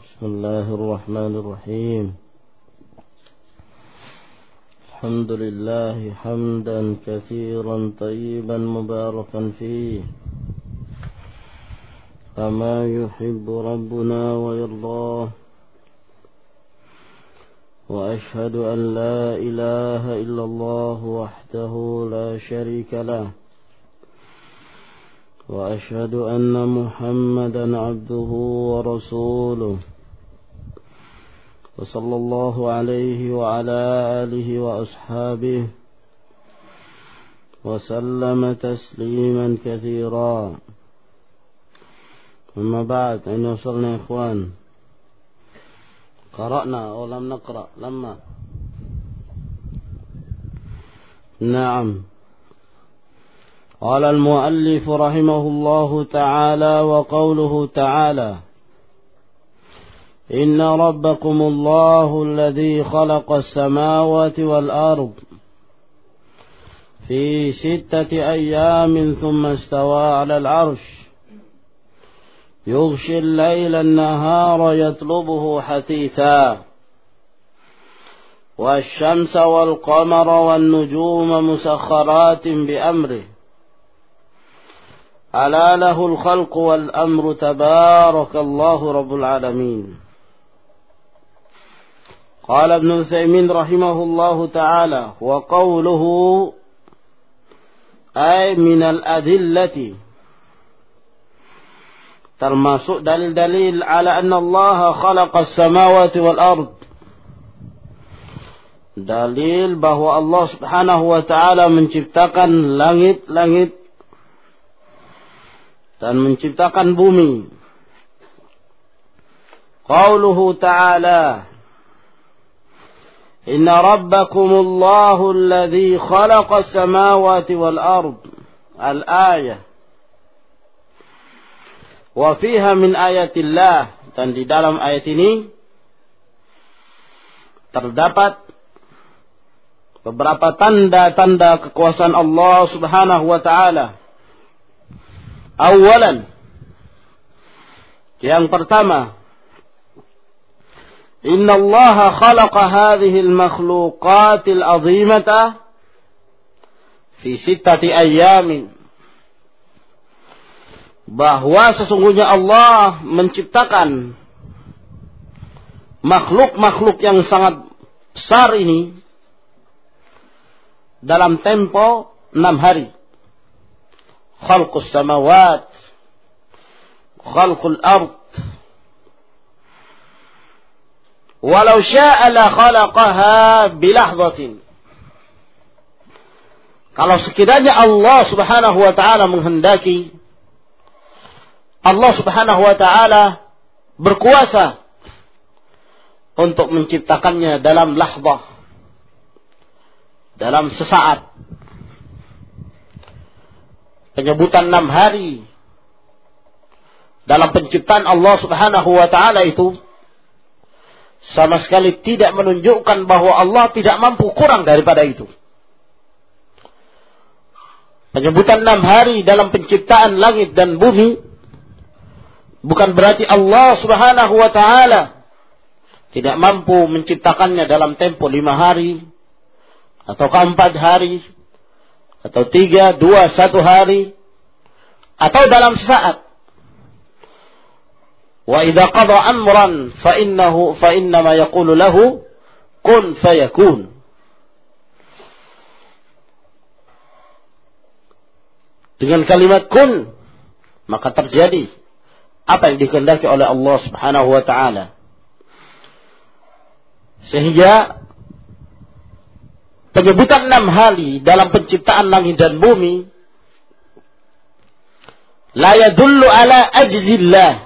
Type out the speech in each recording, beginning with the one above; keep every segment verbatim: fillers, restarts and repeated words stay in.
بسم الله الرحمن الرحيم الحمد لله حمدا كثيرا طيبا مباركا فيه كما يحب ربنا ويرضاه وأشهد أن لا إله إلا الله وحده لا شريك له وأشهد أن محمدا عبده ورسوله وصلى الله عليه وعلى آله وأصحابه وسلم تسليما كثيرا. أما بعد، أين وصلنا يا إخوان؟ قرأنا أو لم نقرأ؟ لما نعم. قال المؤلف رحمه الله تعالى: وقوله تعالى: إن ربكم الله الذي خلق السماوات والأرض في ستة أيام ثم استوى على العرش يغشي الليل النهار يطلبه حثيثا والشمس والقمر والنجوم مسخرات بأمره ألا له الخلق والأمر تبارك الله رب العالمين. قال ابن عثيمين رحمه الله تعالى: وقوله أي من الأدلة، termasuk dalil-dalil ala anna Allah khalaqa as-samawati wal ard, dalil bahwa Allah Subhanahu wa taala menciptakan langit-langit dan menciptakan bumi. Qauluhu ta'ala: Inna rabbakumullahu alladhi khalaqa as-samawati wal ard. Al-ayah. Wa fiha min ayatillah, dan di dalam ayat ini terdapat beberapa tanda-tanda kekuasaan Allah Subhanahu wa taala. Awalan, yang pertama, Inna Allah khalaqa hadhihi al-makhluqat al-azimata fi sittati ayyamin, bahwa sesungguhnya Allah menciptakan makhluk-makhluk yang sangat besar ini dalam tempo enam hari. Khalqus samawat, khalqul ard. Walau sya'a la khalaqaha bilahzatin. Kalau sekiranya Allah Subhanahu wa taala menghendaki, Allah Subhanahu wa taala berkuasa untuk menciptakannya dalam lahzah, dalam sesaat. Penyebutan enam hari dalam penciptaan Allah Subhanahu wa taala itu sama sekali tidak menunjukkan bahwa Allah tidak mampu kurang daripada itu. Penyebutan enam hari dalam penciptaan langit dan bumi bukan berarti Allah Subhanahu wa taala tidak mampu menciptakannya dalam tempo lima hari atau empat hari atau tiga, dua, satu hari, atau dalam sesaat. Wa idza qada amran fa innahu fa innama yaqulu lahu kun fayakun. Dengan kalimat kun, maka terjadi apa yang dikehendaki oleh Allah Subhanahu wa taala. Sehingga penyebutan enam hari dalam penciptaan langit dan bumi la yadullu ala ajzillah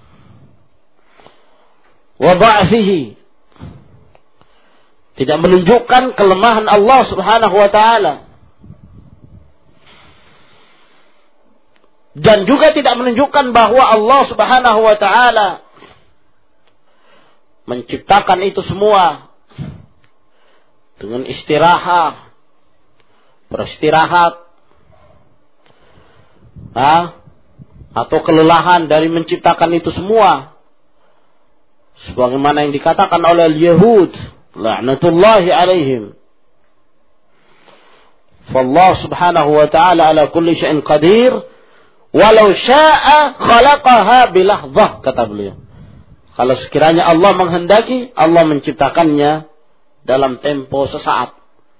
wa dha'fihi, tidak menunjukkan kelemahan Allah Subhanahu wa taala, dan juga tidak menunjukkan bahwa Allah Subhanahu wa taala menciptakan itu semua dengan istirahat, beristirahat, ha? atau kelelahan dari menciptakan itu semua, Sebagaimana yang dikatakan oleh Yahud, la'natullahi alaihim. Fallahu subhanahu wa ta'ala ala kulli syai'in qadir, walau sya'a khalaqaha bilahdhah, kata beliau. Kalau sekiranya Allah menghendaki, Allah menciptakannya dalam tempo sesaat.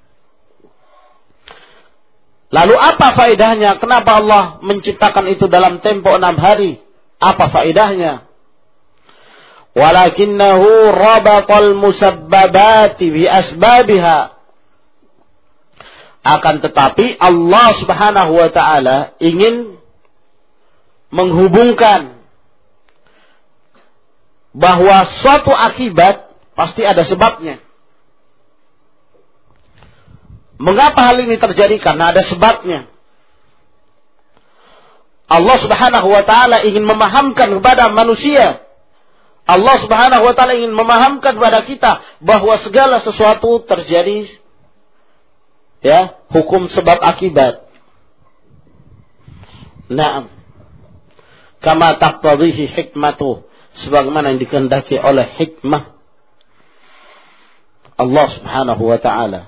Lalu apa faedahnya? Kenapa Allah menciptakan itu dalam tempo enam hari? Apa faedahnya? Walakinnahu rabatal musabbabati bi asbabiha. Akan tetapi Allah Subhanahu wa taala ingin menghubungkan bahwa suatu akibat pasti ada sebabnya. Mengapa hal ini terjadi? Karena ada sebabnya. Allah Subhanahu wa taala ingin memahamkan kepada manusia. Allah Subhanahu wa taala ingin memahamkan kepada kita bahwa segala sesuatu terjadi, ya, hukum sebab akibat. Naam. Kama taqtadhihi hikmatuh, sebagaimana yang dikehendaki oleh hikmah Allah Subhanahu wa taala.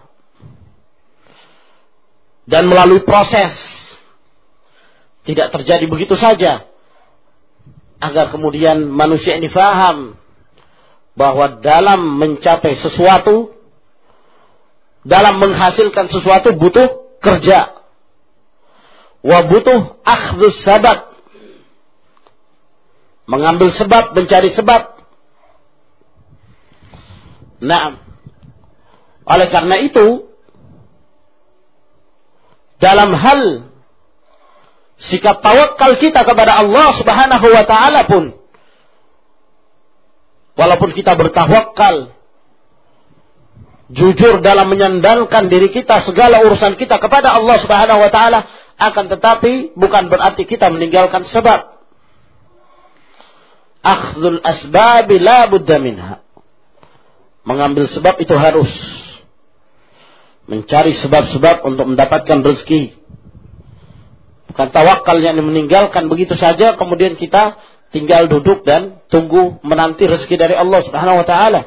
Dan melalui proses, tidak terjadi begitu saja, agar kemudian manusia ini faham bahwa dalam mencapai sesuatu, dalam menghasilkan sesuatu butuh kerja, wa butuh akhdhus sabab, mengambil sebab, mencari sebab. Nah, oleh karena itu, dalam hal sikap tawakal kita kepada Allah Subhanahu wa taala pun, walaupun kita bertawakal, jujur dalam menyandarkan diri kita, segala urusan kita kepada Allah Subhanahu wa taala, akan tetapi bukan berarti kita meninggalkan sebab. Akhdhul asbab la budda minha. Mengambil sebab itu harus. Mencari sebab-sebab untuk mendapatkan rezeki. Bukan tawakal yang meninggalkan begitu saja, kemudian kita tinggal duduk dan tunggu menanti rezeki dari Allah Subhanahu wa taala.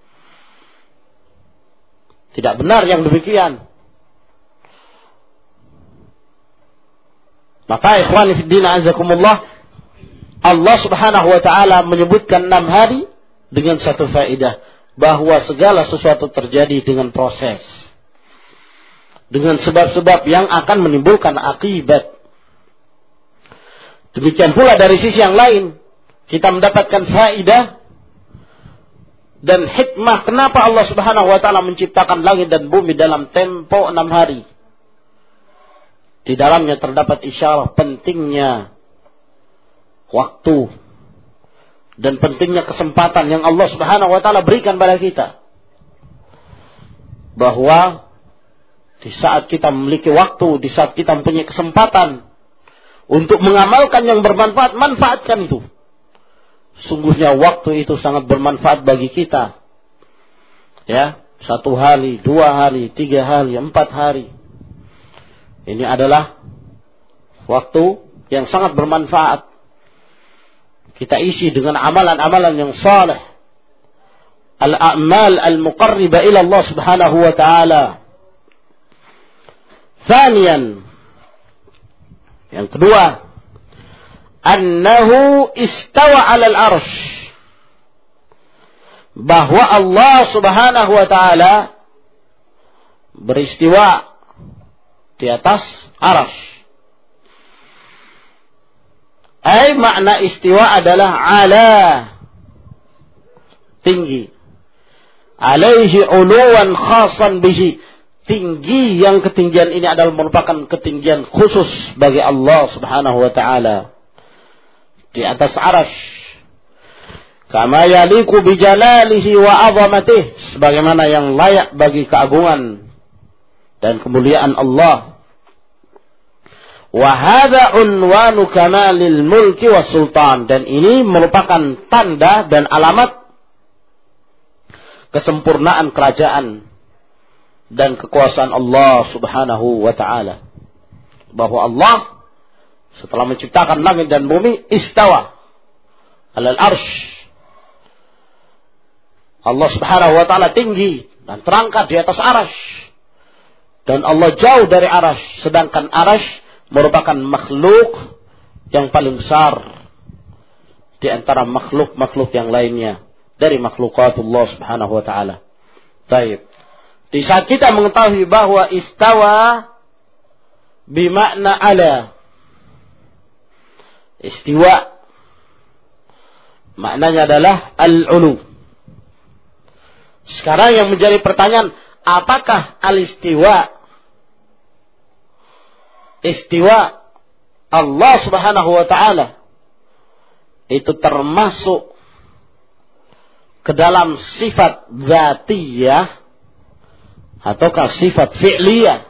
Tidak benar yang demikian. Maka ikhwani fid din azakumullah, Allah Subhanahu wa taala menyebutkan enam hari dengan satu faedah, bahwa segala sesuatu terjadi dengan proses, dengan sebab-sebab yang akan menimbulkan akibat. Demikian pula dari sisi yang lain, kita mendapatkan faedah dan hikmah kenapa Allah Subhanahu wa taala menciptakan langit dan bumi dalam tempo enam hari. Di dalamnya terdapat isyarat pentingnya waktu dan pentingnya kesempatan yang Allah Subhanahu wa taala berikan pada kita. Bahwa di saat kita memiliki waktu, di saat kita mempunyai kesempatan untuk mengamalkan yang bermanfaat, manfaatkan itu. Sungguhnya waktu itu sangat bermanfaat bagi kita. Ya, satu hari, dua hari, tiga hari, empat hari. Ini adalah waktu yang sangat bermanfaat. Kita isi dengan amalan-amalan yang saleh. Al-a'mal al-muqarriba ila Allah Subhanahu wa ta'ala. Thaniyan, yang kedua, annahu istawa 'alal arsy, bahwa Allah Subhanahu wa taala beristiwa di atas arsy. Ai makna istiwa adalah ala, tinggi, alaihi uluwan khasan bihi, tinggi yang ketinggian ini adalah merupakan ketinggian khusus bagi Allah Subhanahu wa taala di atas arsy. Kama yaliku bi jalalihi wa 'azamatihi, sebagaimana yang layak bagi keagungan dan kemuliaan Allah. Wa hadza unwanu kamalil mulki was sultan, dan ini merupakan tanda dan alamat kesempurnaan kerajaan dan kekuasaan Allah Subhanahu wa taala. Bahwa Allah setelah menciptakan langit dan bumi, istawa 'alal arsy, Allah Subhanahu wa taala tinggi dan terangkat di atas arasy. Dan Allah jauh dari arasy, sedangkan arasy merupakan makhluk yang paling besar di antara makhluk-makhluk yang lainnya dari makhlukatullah Subhanahu wa taala. Baik. Di saat kita mengetahui bahwa istawa bimakna ala. Istiwa maknanya adalah al-ulu. Sekarang yang menjadi pertanyaan, apakah al-istiwa? Istiwa Allah Subhanahu wa taala itu termasuk ke dalam sifat dzatiyah ataukah sifat fi'liyah?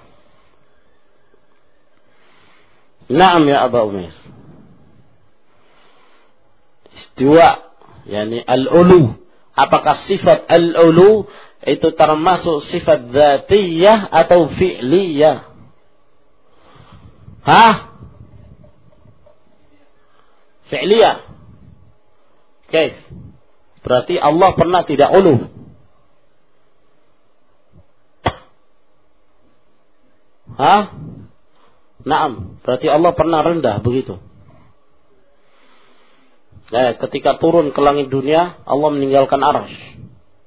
Naam ya Aba Umair. Istiwa yakni al-ulu. Apakah sifat al-ulu itu termasuk sifat dzatiyah atau fi'liyah? Hah? Fi'liyah. Oke. Berarti Allah pernah tidak ulu. Hah? Naam. Berarti Allah pernah rendah begitu. Eh, ketika turun ke langit dunia, Allah meninggalkan arasy.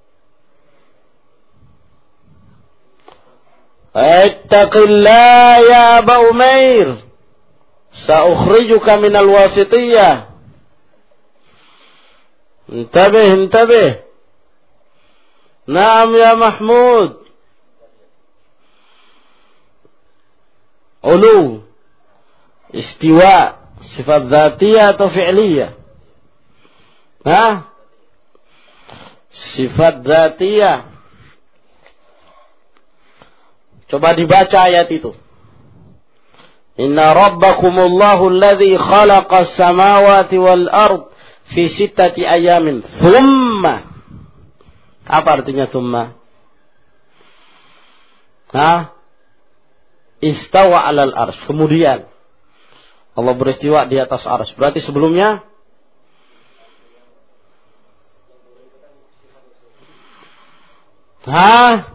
Ittaqillah ya Aba Umair. Sa'ukhrijuka minal wasitiyah. Intabih, intabih. Naam ya Mahmud. Ulu. Istiwa. Sifat dzatiyah atau fi'liyah? Hah? Sifat dzatiyah. Coba dibaca ayat itu. Inna rabbakumullahu alladhi khalaqas samawati wal ard fi sittati ayamin. Thumma. Apa artinya thumma? Hah? Istawa alal arsy. Kemudian Allah beristiwa di atas arsy. Berarti sebelumnya Hah?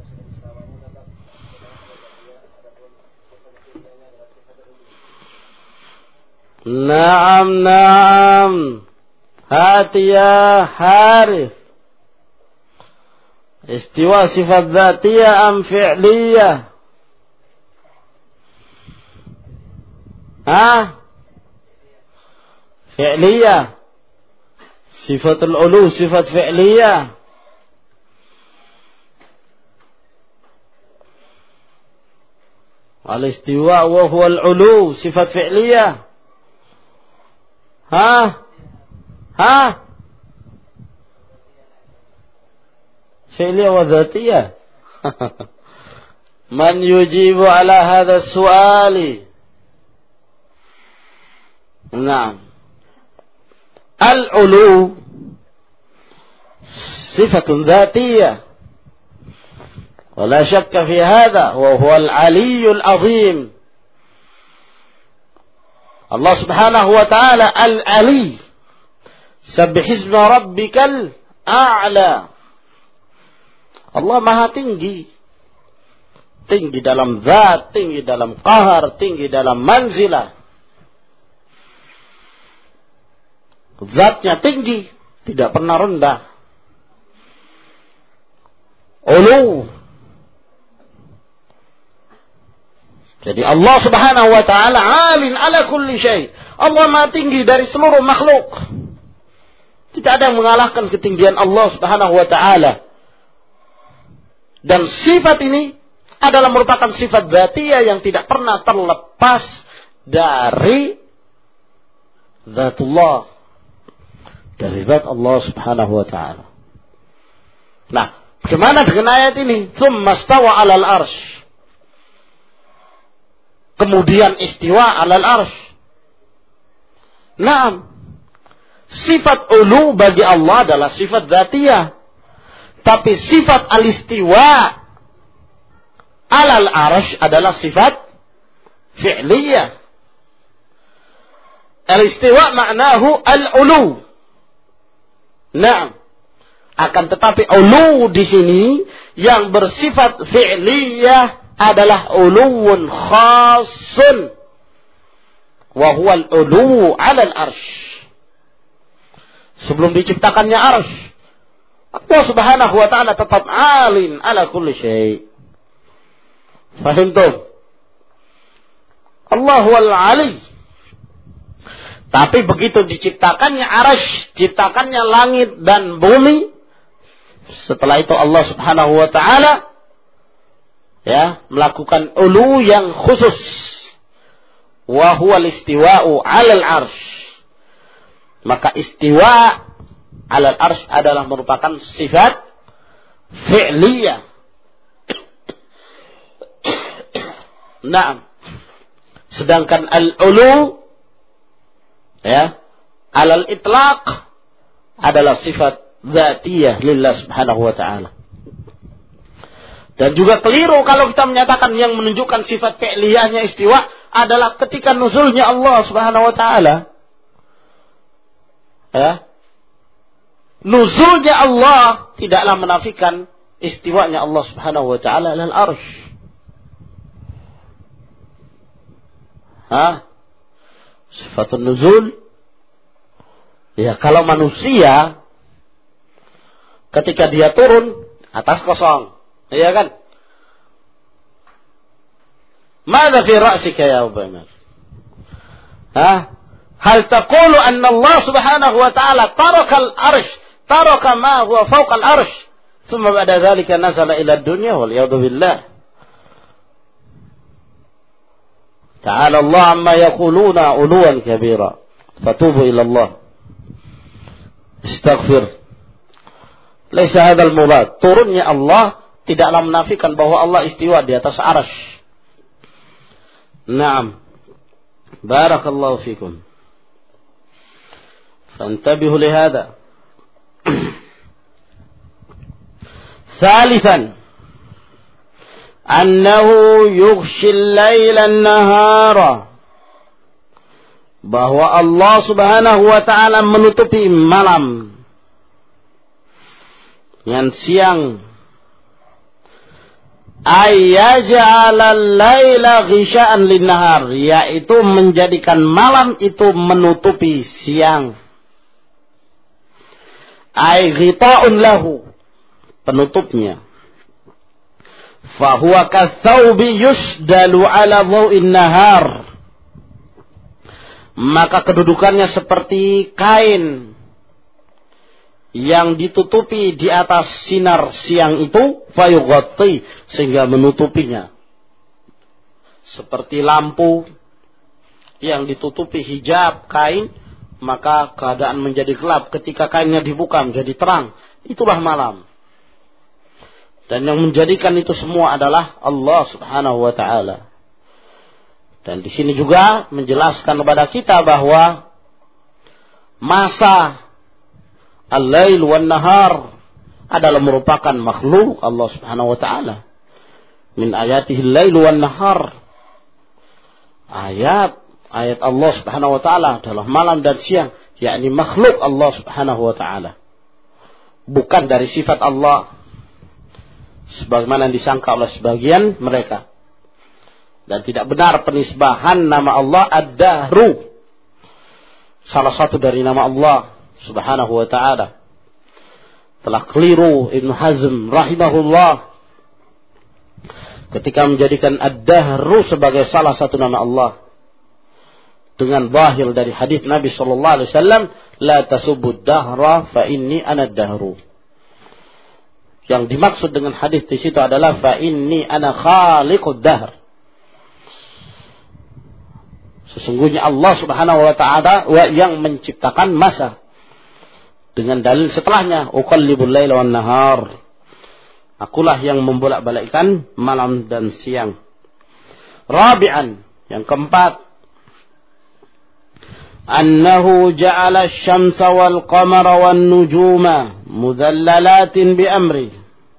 Naam, naam. Hati ya Harith. Istiwa sifat dzatiyah am fi'liyah? Hah? Fi'liyah. Sifatul ulu, sifat fi'liyah. Al-istiwa wa huwa al-ulu, sifat fi'liyah. Hah? Hah? Fi'liyah wa dzatiyah. Man yujibu ala hadha su'ali? Naam. Al-ulu sifatun dzatiyah. ولا شك في هذا وهو العلي العظيم. Allah Subhanahu wa taala Al-Ali. Sabbih isma rabbikal a'la. Allah Maha tinggi. Tinggi dalam zat, tinggi dalam qahar, tinggi dalam manzilah. Zatnya tinggi, tidak pernah rendah. Ulu. Jadi Allah Subhanahu wa taala alin ala kulli syai. Allah Maha tinggi dari seluruh makhluk. Tidak ada yang mengalahkan ketinggian Allah Subhanahu wa taala. Dan sifat ini adalah merupakan sifat dzatiyah yang tidak pernah terlepas dari zatullah, dari zat Allah Subhanahu wa taala. Nah, bagaimana dengan ayat ini? Tsumma stawa 'alal arsy. Kemudian istiwa 'alal arsy. Naam. Sifat ulu bagi Allah adalah sifat dzatiyah. Tapi sifat al-istiwa 'alal arsy adalah sifat fi'liyah. Al-istiwa maknahu al-ulu. Naam. Akan tetapi ulu di sini yang bersifat fi'liyah adalah uluwun khasun. Wa huwa al-ulu 'ala al-'arsy. Sebelum diciptakannya arsy, Allah Subhanahu wa ta'ala tetap alin ala kulli syai'. Fahimtum? Allahu al-'ali. Tapi begitu diciptakannya arsy, ciptakannya langit dan bumi, setelah itu Allah Subhanahu wa ta'ala ya melakukan ulu yang khusus. Wa huwa al-istiwa'u 'alal 'arsy. Maka istiwa 'alal 'arsy adalah merupakan sifat fi'liyah. Naam. Sedangkan al-ulu ya 'alal itlaq adalah sifat dzatiyah lillah subhanahu wa ta'ala. Dan juga keliru kalau kita menyatakan yang menunjukkan sifat fi'liyahnya istiwa adalah ketika nuzulnya Allah subhanahu wa ta'ala. Ya. Nuzulnya Allah tidaklah menafikan istiwanya Allah subhanahu wa ta'ala alal arsy. Ha? Sifatun nuzul. Ya, kalau manusia ketika dia turun atas kosong, iya kan? Mada fi ra'sika ya Abu Bakar? Ha? Hal taqulu anna Allah Subhanahu wa ta'ala taraka al-'arsy, taraka ma huwa fawqa al-'arsy, thumma ba'da dhalika nazala ila ad-dunya wal ya'udzu billah. Ta'ala Allah amma yaquluna 'uluwan kabira. Fatubu ila Allah. Astaghfir. Laisa hadzal murad. Turunnya Allah tidaklah menafikan bahwa Allah istiwa di atas arsy. Naam. Barakallahu fikum. Fantabihu lihada. Thalithan. Annahu yughshi al-laila an-nahara. Bahwa Allah Subhanahu wa ta'ala menutupi malam dengan siang. Ayyaj'ala al-laila ghisha'an lin-nahar, yaitu menjadikan malam itu menutupi siang. Ay ghita'un lahu, penutupnya. Fahuwa kathawbi yusdalu ala dhaw'in nahar. Maka kedudukannya seperti kain yang ditutupi di atas sinar siang itu, fayughatti, sehingga menutupinya. Seperti lampu yang ditutupi hijab kain, maka keadaan menjadi gelap. Ketika kainnya dibuka menjadi terang. Itulah malam. Dan yang menjadikan itu semua adalah Allah Subhanahu wa ta'ala. Dan di sini juga menjelaskan kepada kita bahwa masa al-lail wan nahar adalah merupakan makhluk Allah Subhanahu wa ta'ala. Min ayatihi al-lail wan nahar. Ayat ayat Allah Subhanahu wa ta'ala adalah malam dan siang, yakni makhluk Allah Subhanahu wa ta'ala. Bukan dari sifat Allah sebagaimana disangka oleh sebagian mereka. Dan tidak benar penisbahan nama Allah Ad-Dahru, salah satu dari nama Allah Subhanahu wa ta'ala. Telah keliru Ibn Hazm rahimahullah ketika menjadikan Ad-Dahru sebagai salah satu nama Allah, dengan zahir dari hadis Nabi sallallahu alaihi wasallam, la tasubud dahra fa inni ana ad-dahru. Yang dimaksud dengan hadis di situ adalah fa inni ana khaliqud dahr. Sesungguhnya Allah Subhanahu wa ta'ala yang menciptakan masa. Dengan dalil setelahnya, uqallibul laila wan nahar. Akulah yang membolak-balikkan malam dan siang. Rabi'an, yang keempat, annahu ja'ala asy-syamsa wal qamara wan nujuma mudhallalatin bi amri.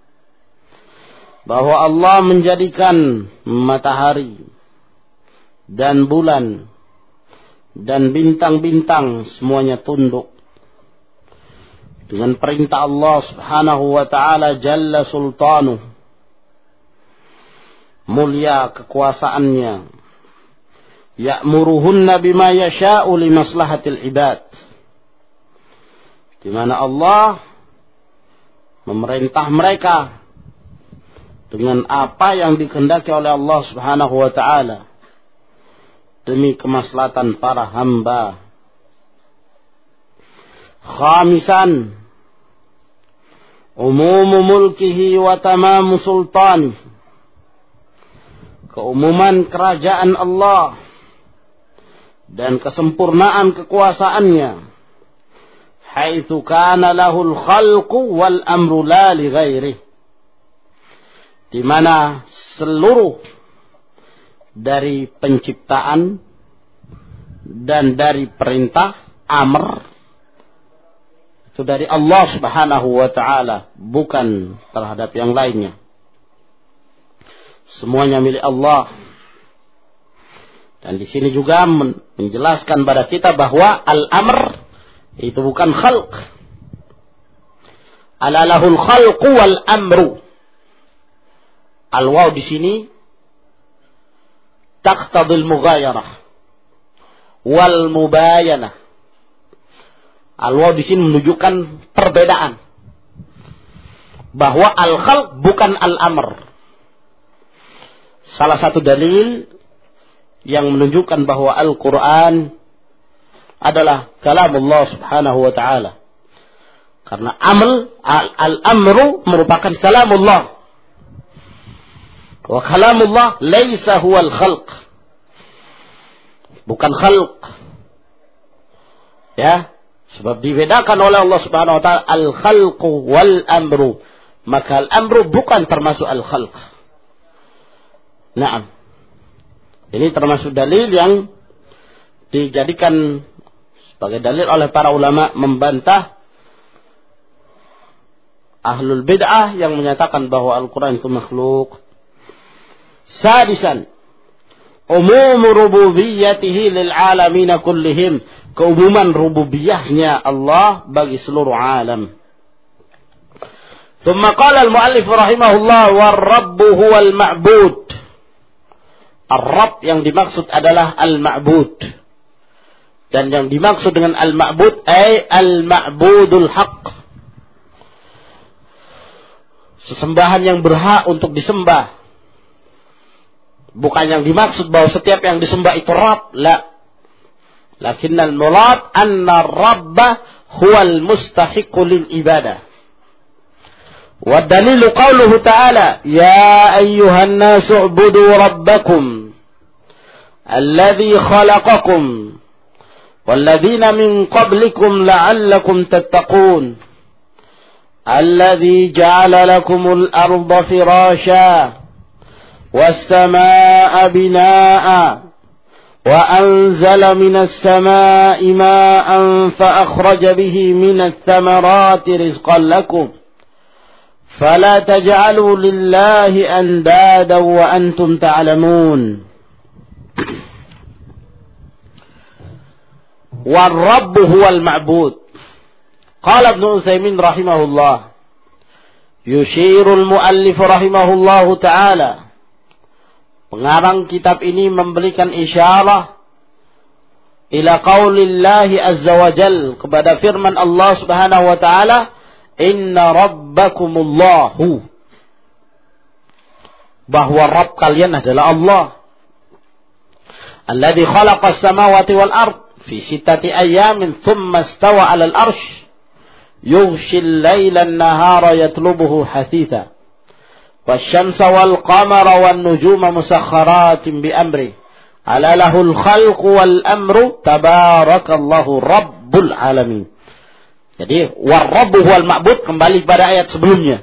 Bahwa Allah menjadikan matahari dan bulan dan bintang-bintang semuanya tunduk dengan perintah Allah Subhanahu wa ta'ala jalla sultanuh, mulia kekuasaannya, ya'muruhunna bima yasha'u li maslahatil ibad, di mana Allah memerintah mereka dengan apa yang dikehendaki oleh Allah Subhanahu wa ta'ala demi kemaslahatan para hamba. Khamisan, umumu mulkihi wa tamamu sultani, keumuman kerajaan Allah dan kesempurnaan kekuasaannya, haitsu kana lahul khalqu wal amru la li ghairihi, di mana seluruh dari penciptaan dan dari perintah amr itu dari Allah Subhanahu wa ta'ala, bukan terhadap yang lainnya. Semuanya milik Allah. Dan di sini juga menjelaskan pada kita bahwa al-amr itu bukan khalq. Ala lahul khalqu wal amru. Al-waw di sini taqtadil mughayarah wal mubayanah. Al-waw di sini menunjukkan perbedaan, bahwa al-khalq bukan al-amr. Salah satu dalil yang menunjukkan bahwa Al-Quran adalah kalamullah Subhanahu wa ta'ala, karena amal al-amru merupakan kalamullah. Wa kalamullah laisa huwal khalq. Bukan khalq. Ya, sebab dibedakan oleh Allah Subhanahu wa taala al-khalqu wal amru. Maka al-amru bukan termasuk al-khalq. Naam. Ini termasuk dalil yang dijadikan sebagai dalil oleh para ulama membantah ahlul bid'ah yang menyatakan bahwa Al-Quran itu makhluk. Sadisan, umum rububiyyatihi lil alamin kullihim, keumuman rububiyahnya Allah bagi seluruh alam. Thumma qala al-muallif rahimahullah war-rabb huwal ma'bud. Ar-rabb yang dimaksud adalah al-ma'bud. Dan yang dimaksud dengan al-ma'bud ay al-ma'budul haqq. Sesembahan yang berhak untuk disembah. Bukan yang dimaksud bahwa setiap yang disembah itu Rabb, la. Lakinnal murad anna Rabba huwal mustahiqu lil ibadah. Wa dalilu qauluhu ta'ala, ya ayyuhan nasu ubudu rabbakum alladhi khalaqakum walladhina min qablikum la'allakum tattaqun alladhi ja'ala lakumul arda firasha والسماء بناء وأنزل من السماء ماء فأخرج به من الثمرات رزقا لكم فلا تجعلوا لله أندادا وأنتم تعلمون. والرب هو المعبود. قال ابن عثيمين رحمه الله يشير المؤلف رحمه الله تعالى. Pengarang kitab ini memberikan isyarat ila qaulillahi azza wa jal, kepada firman Allah Subhanahu wa taala, inna rabbakumullahu, bahwa Rabb kalian adalah Allah, alladzi khalaqas samawati wal ard fi sittati ayamin thumma istawa 'alal arsh yughshil laila an-nahara yatlubuhu hasitha والشمس والقمر والنجوم مسخرات بأمره ألا له الخلق والأمر تبارك الله رب العالمين. Jadi war-rabb huwal ma'bud kembali pada ayat sebelumnya.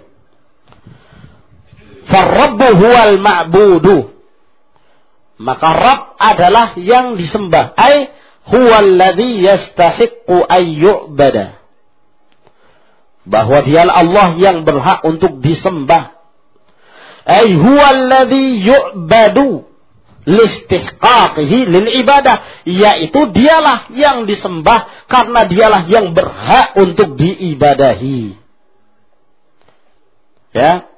Far-rabb huwal ma'budu, maka Rabb adalah yang disembah, ay huwal ladzi yastahiqqu ay yu'bada, bahwa dialah Allah yang berhak untuk disembah. Ay huwa alladhi yu'badu, listihqaqihi lil ibadah, yaitu dialah yang disembah karena dialah yang berhak untuk diibadahi. Ya.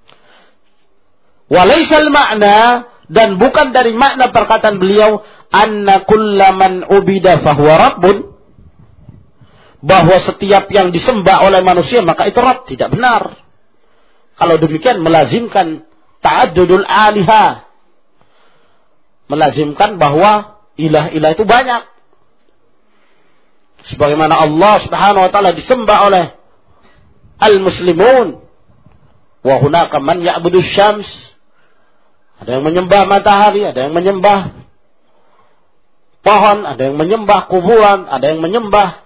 Walaisal makna, dan bukan dari makna perkataan beliau anna kullaman ubida fahuwa rabbun, bahwa setiap yang disembah oleh manusia maka itu Rabb. Tidak benar. Kalau demikian melazimkan ta'addudul alihah, melazimkan bahwa ilah-ilah itu banyak. Sebagaimana Allah Subhanahu wa taala disembah oleh al-muslimun, wa hunaka man ya'budu syams. Ada yang menyembah matahari, ada yang menyembah pohon, ada yang menyembah kuburan, ada yang menyembah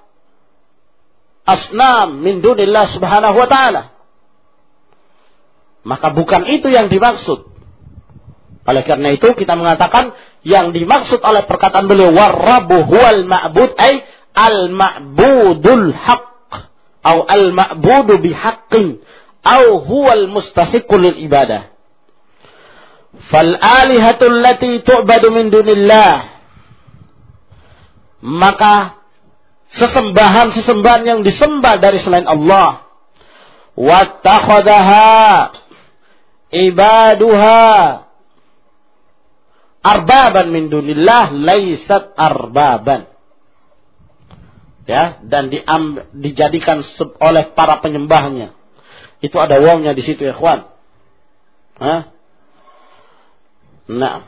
asnam min dunillah subhanahu wa ta'ala. Maka bukan itu yang dimaksud. Oleh karena itu kita mengatakan yang dimaksud oleh perkataan beliau war-rabbu huwal ma'bud ay al-ma'budul haqq atau al-ma'budu bihaqqin atau huwal mustahiqqu lil ibadah. Fal alihatul lati tu'badu min dunillah, maka sesembahan-sesembahan yang disembah dari selain Allah, wattakhadhaha ibaduha arbaban min dunillah laysat arbaban. Ya, dan diam, dijadikan oleh para penyembahnya. Itu ada wawnya di situ ya, ikhwan. Hah? Nah.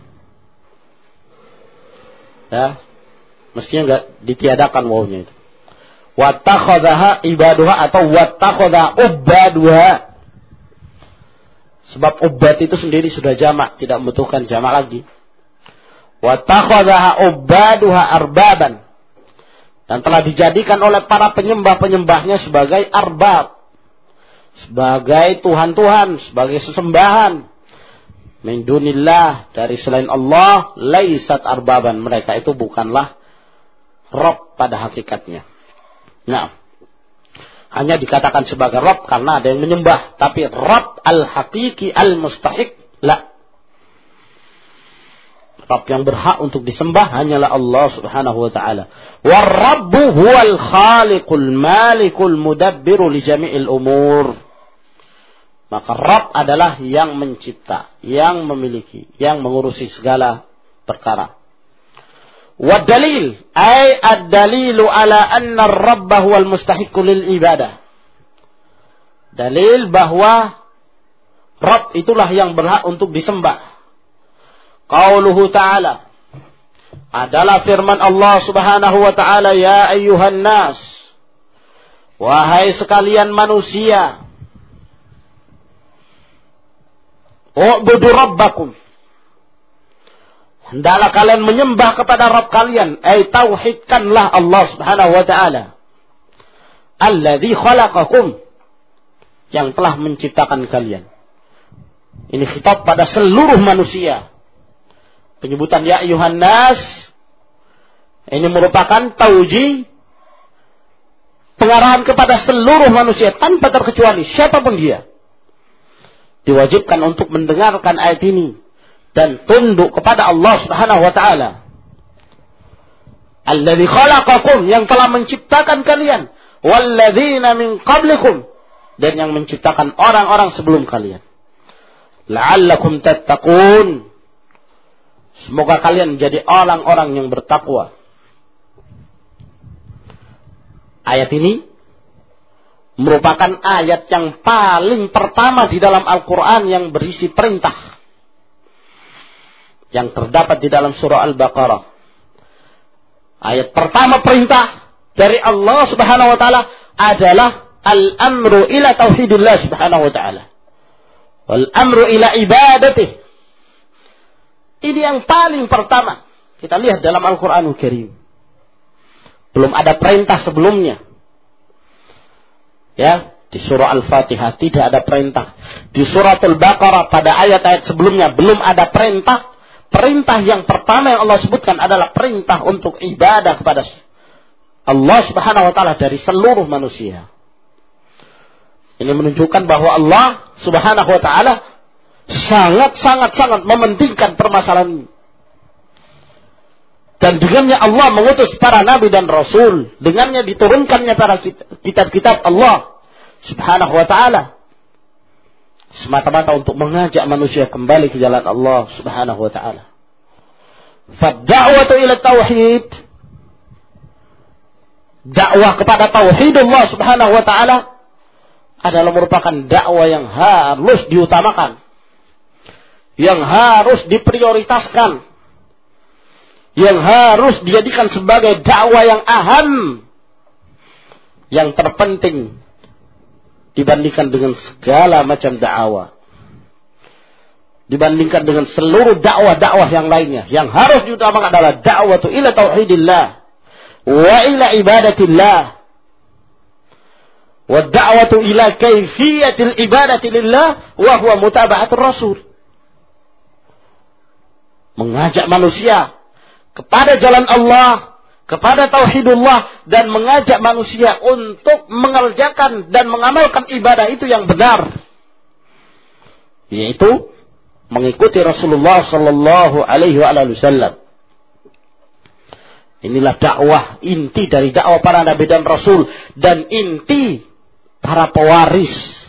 Ya. Mestinya enggak ditiadakan wawnya itu. Wattakhadhaha ibaduha atau wattakhadha ubaduha. Sebab ubat itu sendiri sudah jamak, tidak membutuhkan jamak lagi. Wattakhadhaha ubaduha arbaban. Dan telah dijadikan oleh para penyembah-penyembahnya sebagai arbab, sebagai Tuhan-Tuhan, sebagai sesembahan. Min dunillah, dari selain Allah, laisat arbaban, mereka itu bukanlah Rabb pada hakikatnya. Nah, hanya dikatakan sebagai Rabb karena ada yang menyembah, tapi Rabb al-haqiqi al-mustahiq la. Rabb yang berhak untuk disembah hanyalah Allah Subhanahu wa taala. War-Rabbu huwal khaliqul malikul mudabbiru li jami'il umur. Maka Rabb adalah yang mencipta, yang memiliki, yang mengurusi segala perkara. Wa dalil ay ad-dalilu ala anna ar-Rabb huwal mustahiqqu lil ibadah. Dalil bahwa Rabb itulah yang berhak untuk disembah. Qauluhu ta'ala, adalah firman Allah Subhanahu wa ta'ala, ya ayyuhan nas, wahai sekalian manusia, u'budu rabbakum, hendaklah kalian menyembah kepada Rabb kalian, ay tauhidkanlah Allah Subhanahu wa ta'ala, alladzi khalaqakum, yang telah menciptakan kalian. Ini khitab pada seluruh manusia. Penyebutan ya ayyuhan nas ini merupakan tauji, pengarahan kepada seluruh manusia tanpa terkecuali siapapun dia. Diwajibkan untuk mendengarkan ayat ini dan tunduk kepada Allah Subhanahu wa taala. Alladzi khalaqakum, yang telah menciptakan kalian, walladzina min qablikum, dan yang menciptakan orang-orang sebelum kalian. La'allakum tattaqun, semoga kalian menjadi orang-orang yang bertakwa. Ayat ini merupakan ayat yang paling pertama di dalam Al-Quran yang berisi perintah, yang terdapat di dalam surah Al-Baqarah. Ayat pertama perintah dari Allah Subhanahu wa ta'ala adalah al-amru ila tauhidillah Subhanahu wa ta'ala, wal amru ila ibadatih. Ini yang paling pertama kita lihat dalam Al-Quranul Karim. Belum ada perintah sebelumnya. Ya, di surah Al-Fatihah tidak ada perintah. Di surah Al-Baqarah pada ayat-ayat sebelumnya belum ada perintah. Perintah yang pertama yang Allah sebutkan adalah perintah untuk ibadah kepada Allah Subhanahu wa ta'ala dari seluruh manusia. Ini menunjukkan bahwa Allah Subhanahu wa ta'ala sangat-sangat-sangat mementingkan permasalahan ini. Dan dengannya Allah mengutus para nabi dan rasul. Dengannya diturunkannya para kitab-kitab Allah subhanahu wa ta'ala. Semata-mata untuk mengajak manusia kembali ke jalan Allah subhanahu wa ta'ala. Fadda'watu ila tauhid. Dakwah kepada tauhidullah subhanahu wa ta'ala adalah merupakan dakwah yang harus diutamakan. Yang harus diprioritaskan. Yang harus dijadikan sebagai dakwah yang aham, yang terpenting dibandingkan dengan segala macam dakwah, dibandingkan dengan seluruh dakwah-dakwah yang lainnya. Yang harus diutamakan adalah dakwah ila tauhidillah wa ila ibadatillah wa da'watu ila kaifiyatil ibadati lillah wa huwa mutaba'atur rasul. Mengajak manusia kepada jalan Allah, kepada tauhidullah, dan mengajak manusia untuk mengerjakan dan mengamalkan ibadah itu yang benar, yaitu mengikuti Rasulullah sallallahu alaihi wasallam. Inilah dakwah inti dari dakwah para nabi dan rasul, dan inti para pewaris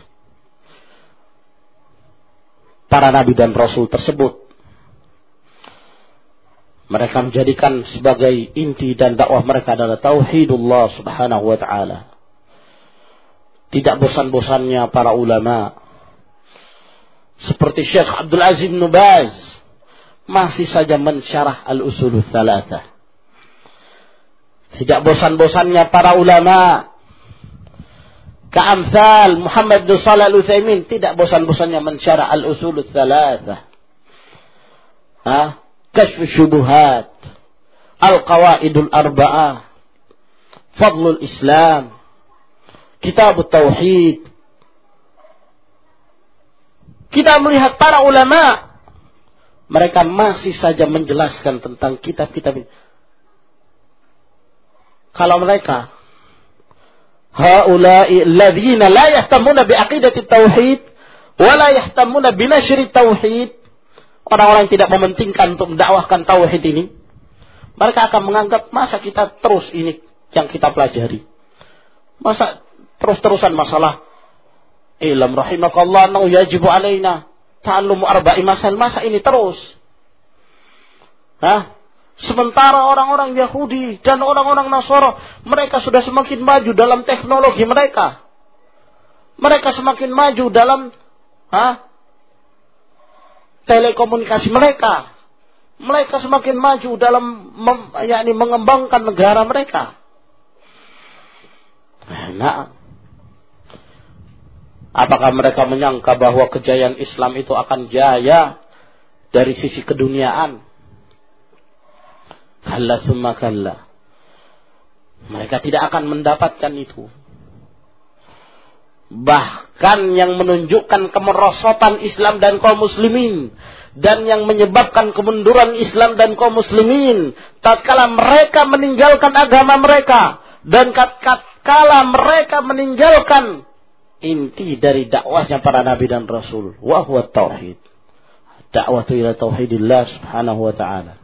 para nabi dan rasul tersebut. Mereka menjadikan sebagai inti dan dakwah mereka adalah tauhidullah subhanahu wa ta'ala. Tidak bosan-bosannya para ulama seperti Syekh Abdul Aziz bin Baz masih saja mensyarah al-usulul thalathah. Tidak bosan-bosannya para ulama ka'amthal Muhammad bin Shalih al-Utsaimin tidak bosan-bosannya mensyarah al-usulul thalathah. Hah? Kashf syubuhat, Al-Qawaidul Arba'ah, Fadlul Islam, Kitab Tauhid. Kita melihat para ulama, mereka masih saja menjelaskan tentang kitab-kitab ini. Kalau mereka haula'i alladzina la yahtamuna bi aqidati tauhid wa la yahtamuna bi nashri tauhid, orang-orang yang tidak mementingkan untuk mendakwahkan tauhid ini, mereka akan menganggap masa kita terus ini yang kita pelajari. Masa terus-terusan masalah ilam rahimakallah annahu yajibu alaina ta'allumu arba'i masail, masa ini terus. Hah? Sementara orang-orang Yahudi dan orang-orang Nasara, mereka sudah semakin maju dalam teknologi mereka. Mereka semakin maju dalam hah? telekomunikasi mereka. Mereka semakin maju dalam mem, yakni mengembangkan negara mereka. Nah, apakah mereka menyangka bahwa kejayaan Islam itu akan jaya dari sisi keduniaan? Kalla summa kalla. Mereka tidak akan mendapatkan itu. Bahkan yang menunjukkan kemerosotan Islam dan kaum muslimin, dan yang menyebabkan kemunduran Islam dan kaum muslimin tatkala mereka meninggalkan agama mereka, dan tatkala mereka meninggalkan inti dari dakwahnya para nabi dan rasul, wa huwa tauhid. Dakwah ila tauhidillah subhanahu wa ta'ala.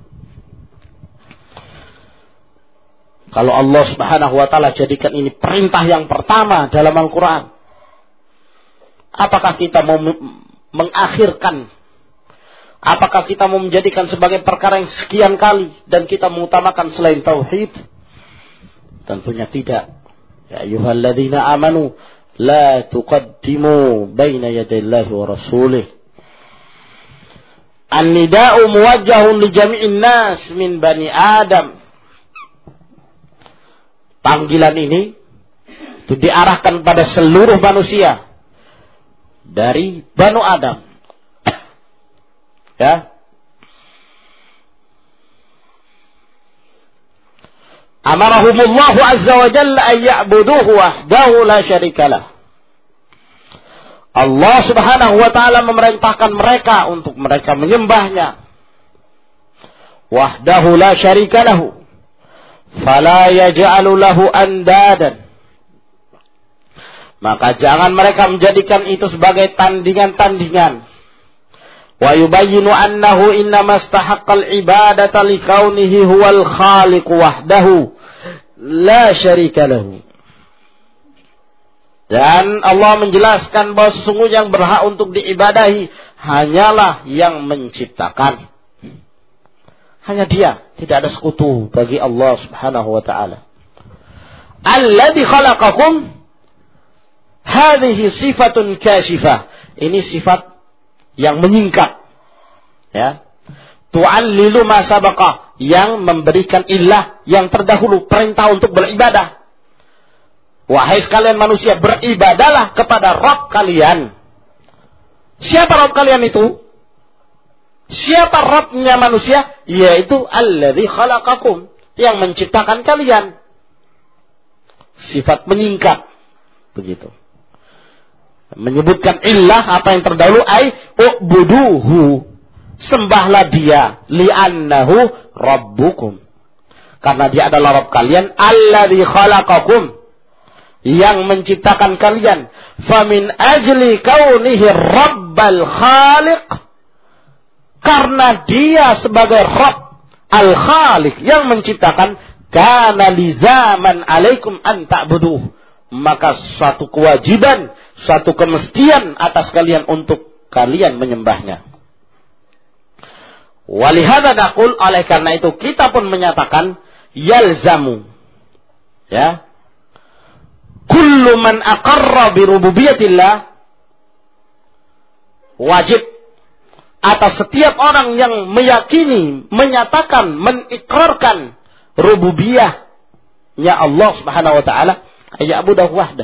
Kalau Allah subhanahu wa ta'ala jadikan ini perintah yang pertama dalam Al-Quran, apakah kita mau mengakhirkan? Apakah kita mau menjadikan sebagai perkara yang sekian kali dan kita mengutamakan selain tauhid? Tentunya tidak. Ya ayyuhalladzina amanu la tuqaddimu baina yadayillahi wa rasulih. An-nida'u muwajjahun li jami'in nas min bani Adam. Panggilan ini itu diarahkan pada seluruh manusia dari Banu Adam. Ya. Amarahumullahu azza wa jalla an ya'buduhu wahdahu la syarikalah. Allah subhanahu wa ta'ala memerintahkan mereka untuk mereka menyembahnya. Wahdahu la syarikalahu. Fala yaj'alu lahu andadan. Maka jangan mereka menjadikan itu sebagai tandingan-tandingan. Wa yubayyinu annahu innama istahaqqal ibadata likaunihi huwal khaliq wahdahu la syarika lahu. Dan Allah menjelaskan bahwa sesungguhnya yang berhak untuk diibadahi hanyalah yang menciptakan. Hanya Dia, tidak ada sekutu bagi Allah Subhanahu wa taala. Alladzi khalaqakum, hadhihi sifatun kashifah. Ini sifat yang menyingkap, ya. Tu'allilu ma sabaqa, yang memberikan ilah yang terdahulu, perintah untuk beribadah. Wahai sekalian manusia, beribadalah kepada Rabb kalian. Siapa Rabb kalian itu? Siapa Rabbnya manusia? Yaitu alladzi khalaqakum, yang menciptakan kalian. Sifat menyingkap, begitu. Menyebutkan illah apa yang terdahulu, ay ubuduhu, sembahlah Dia, li'annahu rabbukum, karena Dia adalah Rabb kalian, alladzi khalaqakum, yang menciptakan kalian. Famin ajli kaunihi rabbal khaliq, karena Dia sebagai Rabb al-khaliq yang menciptakan, kana lizaman alaikum an ta'buduh, maka suatu kewajiban, suatu kemestian atas kalian untuk kalian menyembahnya. Walihada naqul, oleh karena itu kita pun menyatakan yalzamu, ya, kullu man aqarra bi rububiyatillah, wajib atas setiap orang yang meyakini, menyatakan, mengikrarkan rububiyahnya Allah Subhanahu wa taala, ya'budahu wahdah.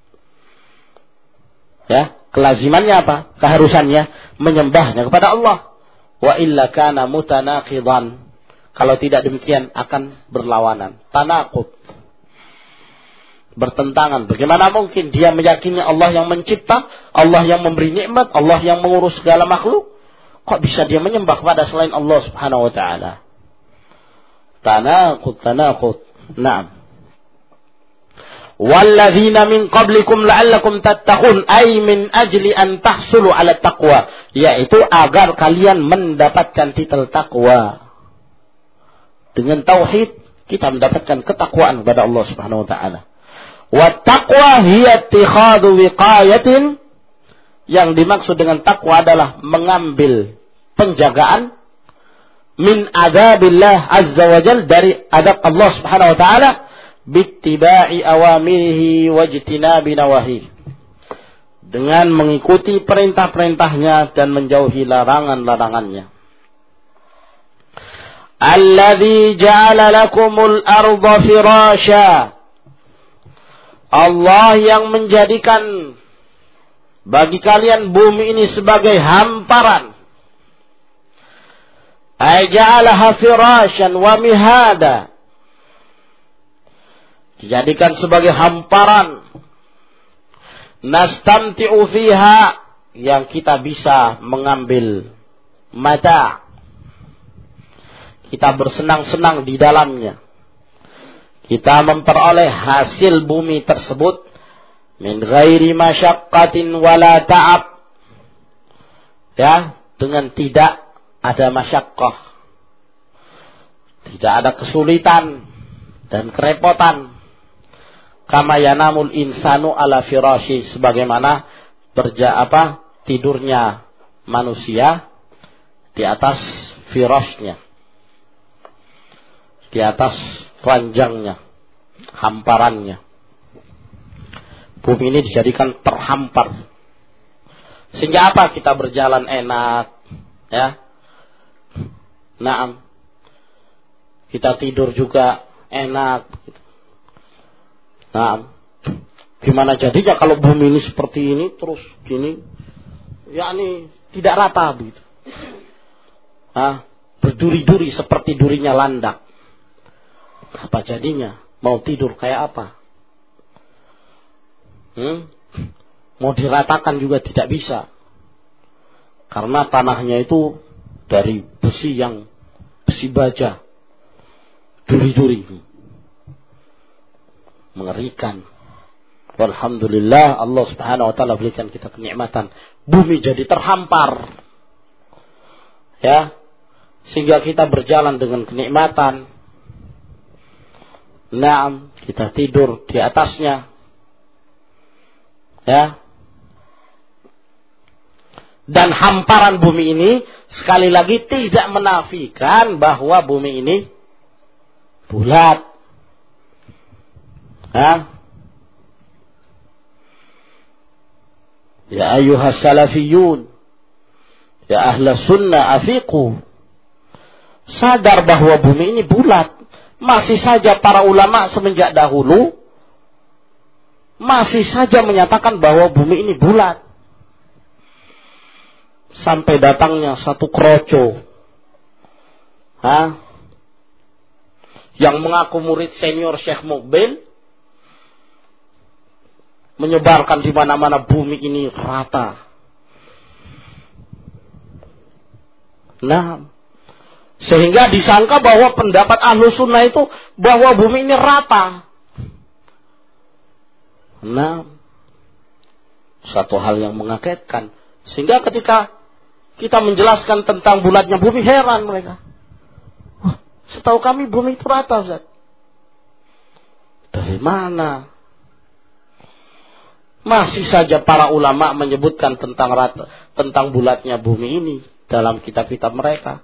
Ya, kelazimannya apa? Keharusannya menyembahnya kepada Allah. Wa illa kana mutanaqidan. Kalau tidak demikian akan berlawanan, tanaqud, bertentangan. Bagaimana mungkin dia meyakini Allah yang mencipta, Allah yang memberi nikmat, Allah yang mengurus segala makhluk, kok bisa dia menyembah kepada selain Allah Subhanahu wa taala? Tanaqud, tanaqud. Naam. Walladzina min qablikum la'allakum tattaqun, ay min ajli an tahsulu 'ala taqwa, yaitu agar kalian mendapatkan titel takwa. Dengan tauhid kita mendapatkan ketakwaan kepada Allah Subhanahu wa taala. Wa taqwa hiya ittikhadhu wiqayatin, yang dimaksud dengan takwa adalah mengambil penjagaan min adzabillah azza wa jalla, dari adab Allah Subhanahu wa taala, bittiba'i awamirihi wajtinabi nawahi, dengan mengikuti perintah-perintahnya dan menjauhi larangan-larangannya. Alladzi ja'ala lakumul arda firasya, Allah yang menjadikan bagi kalian bumi ini sebagai hamparan. Ay ja'alaha firasyan wa mihada, dijadikan sebagai hamparan. Nastamti'u fiha, yang kita bisa mengambil mata, kita bersenang-senang di dalamnya. Kita memperoleh hasil bumi tersebut min ghairi masyaqqatin wala ta'ab, ya, dengan tidak ada masyaqqah, tidak ada kesulitan dan kerepotan. Kama yanamul insanu ala firasyi, sebagaimana berja apa tidurnya manusia di atas firasnya, di atas ranjangnya, hamparannya. Bumi ini dijadikan terhampar, sehingga apa, kita berjalan enak, ya. Naam, kita tidur juga enak, gitu. Nah, gimana jadinya kalau bumi ini seperti ini terus gini, yakni tidak rata begitu. Ah, berduri-duri seperti durinya landak. Apa jadinya? Mau tidur kayak apa? Hmm? Mau diratakan juga tidak bisa, karena tanahnya itu dari besi yang besi baja, duri-duri. Mengerikan. Walhamdulillah, Allah Subhanahu wa taala berikan kita kenikmatan. Bumi jadi terhampar. Ya, sehingga kita berjalan dengan kenikmatan. Naam, kita tidur di atasnya. Ya. Dan hamparan bumi ini sekali lagi tidak menafikan bahwa bumi ini bulat. Ya. Ya ayyuhas salafiyun, ya ahla sunnah afiqu. Sadar bahwa bumi ini bulat. Masih saja para ulama semenjak dahulu masih saja menyatakan bahwa bumi ini bulat. Sampai datangnya satu kroco, ha? Yang mengaku murid senior Syekh Mukbil, menyebarkan di mana-mana bumi ini rata. Nah, sehingga disangka bahwa pendapat ahlu sunnah itu bahwa bumi ini rata. Nah, satu hal yang mengagetkan. Sehingga ketika kita menjelaskan tentang bulatnya bumi, heran mereka. Wah, setahu kami bumi itu rata, Ustaz. Dari mana? Masih saja para ulama menyebutkan tentang rata, tentang bulatnya bumi ini dalam kitab-kitab mereka.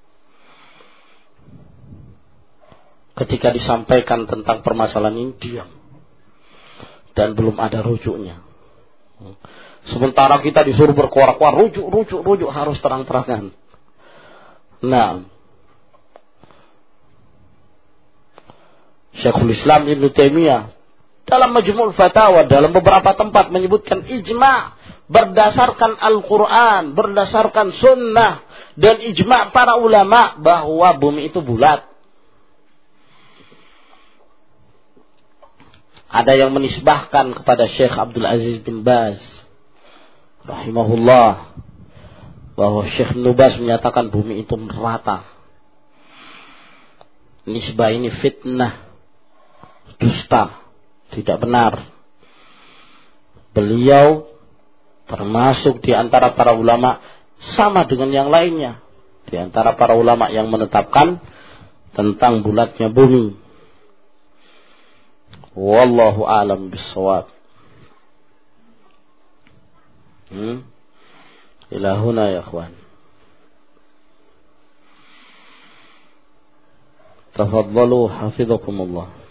Ketika disampaikan tentang permasalahan ini, diam. Dan belum ada rujuknya. Sementara kita disuruh berkuar-kuar, rujuk, rujuk, rujuk, harus terang-terangan. Nah, Syekhul Islam Ibnu Taimiyah dalam Majmu' Fatawa, dalam beberapa tempat menyebutkan ijma' berdasarkan Al-Quran, berdasarkan sunnah, dan ijma' para ulama bahwa bumi itu bulat. Ada yang menisbahkan kepada Syekh Abdul Aziz bin Baz rahimahullah bahwa Syekh Ibnu Baz menyatakan bumi itu rata. Nisbah ini fitnah, dusta, tidak benar. Beliau termasuk di antara para ulama sama dengan yang lainnya, di antara para ulama yang menetapkan tentang bulatnya bumi. Wallahu a'lam bissawab. Hmm? Ila huna ya ikhwan. Tafaddalu hafizakumullah.